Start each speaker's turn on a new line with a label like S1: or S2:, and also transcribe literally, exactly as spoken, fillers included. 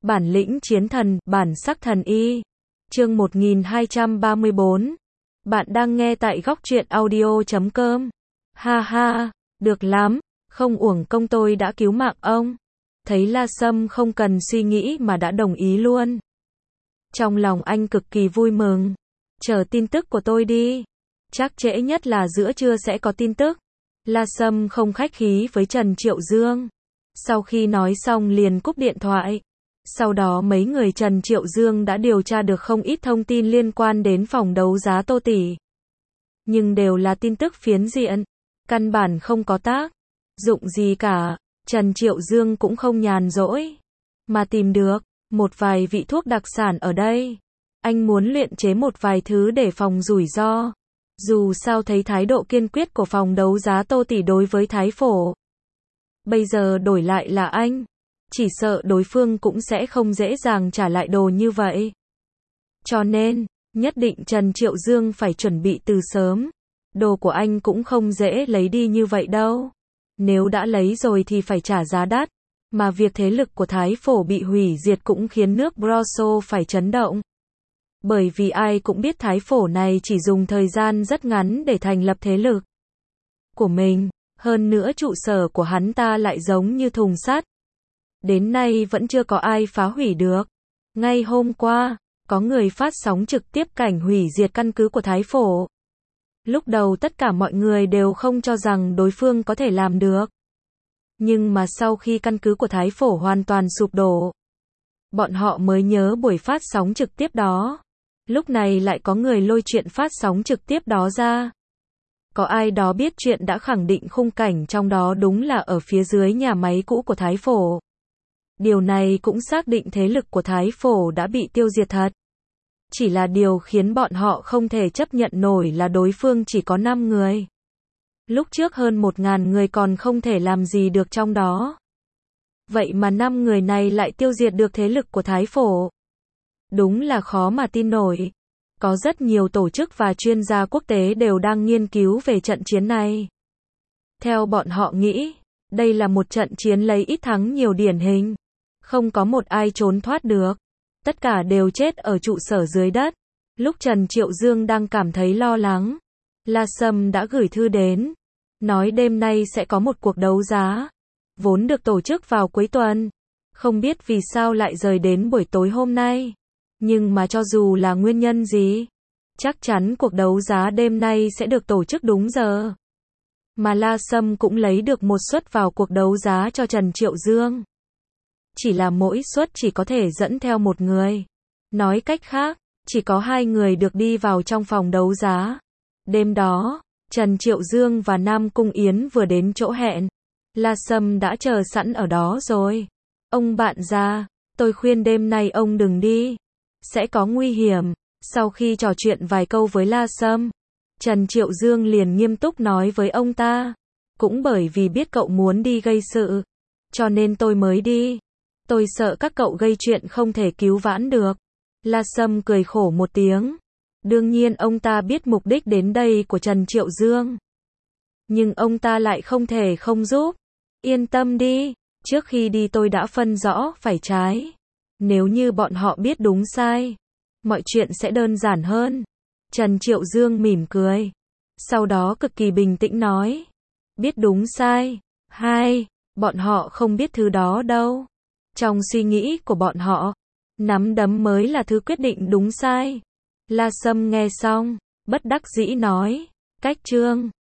S1: Bản lĩnh chiến thần, bản sắc thần y. Chương một nghìn hai trăm ba mươi bốn. Bạn đang nghe tại góc truyện audio chấm com. Ha ha, được lắm, không uổng công tôi đã cứu mạng ông. Thấy La Sâm không cần suy nghĩ mà đã đồng ý luôn. Trong lòng anh cực kỳ vui mừng. Chờ tin tức của tôi đi. Chắc trễ nhất là giữa trưa sẽ có tin tức. La Sâm không khách khí với Trần Triệu Dương. Sau khi nói xong liền cúp điện thoại. Sau đó mấy người Trần Triệu Dương đã điều tra được không ít thông tin liên quan đến phòng đấu giá Tô Tỷ. Nhưng đều là tin tức phiến diện, căn bản không có tác dụng gì cả. Trần Triệu Dương cũng không nhàn rỗi, mà tìm được một vài vị thuốc đặc sản ở đây. Anh muốn luyện chế một vài thứ để phòng rủi ro. Dù sao thấy thái độ kiên quyết của phòng đấu giá Tô Tỷ đối với Thái Phổ. Bây giờ đổi lại là anh. Chỉ sợ đối phương cũng sẽ không dễ dàng trả lại đồ như vậy. Cho nên, nhất định Trần Triệu Dương phải chuẩn bị từ sớm. Đồ của anh cũng không dễ lấy đi như vậy đâu. Nếu đã lấy rồi thì phải trả giá đắt. Mà việc thế lực của Thái Phổ bị hủy diệt cũng khiến nước Broso phải chấn động. Bởi vì ai cũng biết Thái Phổ này chỉ dùng thời gian rất ngắn để thành lập thế lực của mình. Hơn nữa trụ sở của hắn ta lại giống như thùng sắt. Đến nay vẫn chưa có ai phá hủy được. Ngay hôm qua, có người phát sóng trực tiếp cảnh hủy diệt căn cứ của Thái Phổ. Lúc đầu tất cả mọi người đều không cho rằng đối phương có thể làm được. Nhưng mà sau khi căn cứ của Thái Phổ hoàn toàn sụp đổ, bọn họ mới nhớ buổi phát sóng trực tiếp đó. Lúc này lại có người lôi chuyện phát sóng trực tiếp đó ra. Có ai đó biết chuyện đã khẳng định khung cảnh trong đó đúng là ở phía dưới nhà máy cũ của Thái Phổ. Điều này cũng xác định thế lực của Thái Phổ đã bị tiêu diệt thật. Chỉ là điều khiến bọn họ không thể chấp nhận nổi là đối phương chỉ có năm người. Lúc trước hơn một ngàn người còn không thể làm gì được trong đó. Vậy mà năm người này lại tiêu diệt được thế lực của Thái Phổ. Đúng là khó mà tin nổi. Có rất nhiều tổ chức và chuyên gia quốc tế đều đang nghiên cứu về trận chiến này. Theo bọn họ nghĩ, đây là một trận chiến lấy ít thắng nhiều điển hình. Không có một ai trốn thoát được. Tất cả đều chết ở trụ sở dưới đất. Lúc Trần Triệu Dương đang cảm thấy lo lắng, La Sâm đã gửi thư đến. Nói đêm nay sẽ có một cuộc đấu giá. Vốn được tổ chức vào cuối tuần. Không biết vì sao lại rời đến buổi tối hôm nay. Nhưng mà cho dù là nguyên nhân gì, chắc chắn cuộc đấu giá đêm nay sẽ được tổ chức đúng giờ. Mà La Sâm cũng lấy được một suất vào cuộc đấu giá cho Trần Triệu Dương. Chỉ là mỗi suất chỉ có thể dẫn theo một người. Nói cách khác, chỉ có hai người được đi vào trong phòng đấu giá. Đêm đó, Trần Triệu Dương và Nam Cung Yến vừa đến chỗ hẹn. La Sâm đã chờ sẵn ở đó rồi. Ông bạn già, tôi khuyên đêm nay ông đừng đi. Sẽ có nguy hiểm. Sau khi trò chuyện vài câu với La Sâm, Trần Triệu Dương liền nghiêm túc nói với ông ta. Cũng bởi vì biết cậu muốn đi gây sự, cho nên tôi mới đi. Tôi sợ các cậu gây chuyện không thể cứu vãn được. La Sâm cười khổ một tiếng. Đương nhiên ông ta biết mục đích đến đây của Trần Triệu Dương. Nhưng ông ta lại không thể không giúp. Yên tâm đi, trước khi đi tôi đã phân rõ phải trái. Nếu như bọn họ biết đúng sai, mọi chuyện sẽ đơn giản hơn. Trần Triệu Dương mỉm cười. Sau đó cực kỳ bình tĩnh nói. Biết đúng sai. Hai, bọn họ không biết thứ đó đâu. Trong suy nghĩ của bọn họ, nắm đấm mới là thứ quyết định đúng sai. La Sâm nghe xong, bất đắc dĩ nói. Cách Trương,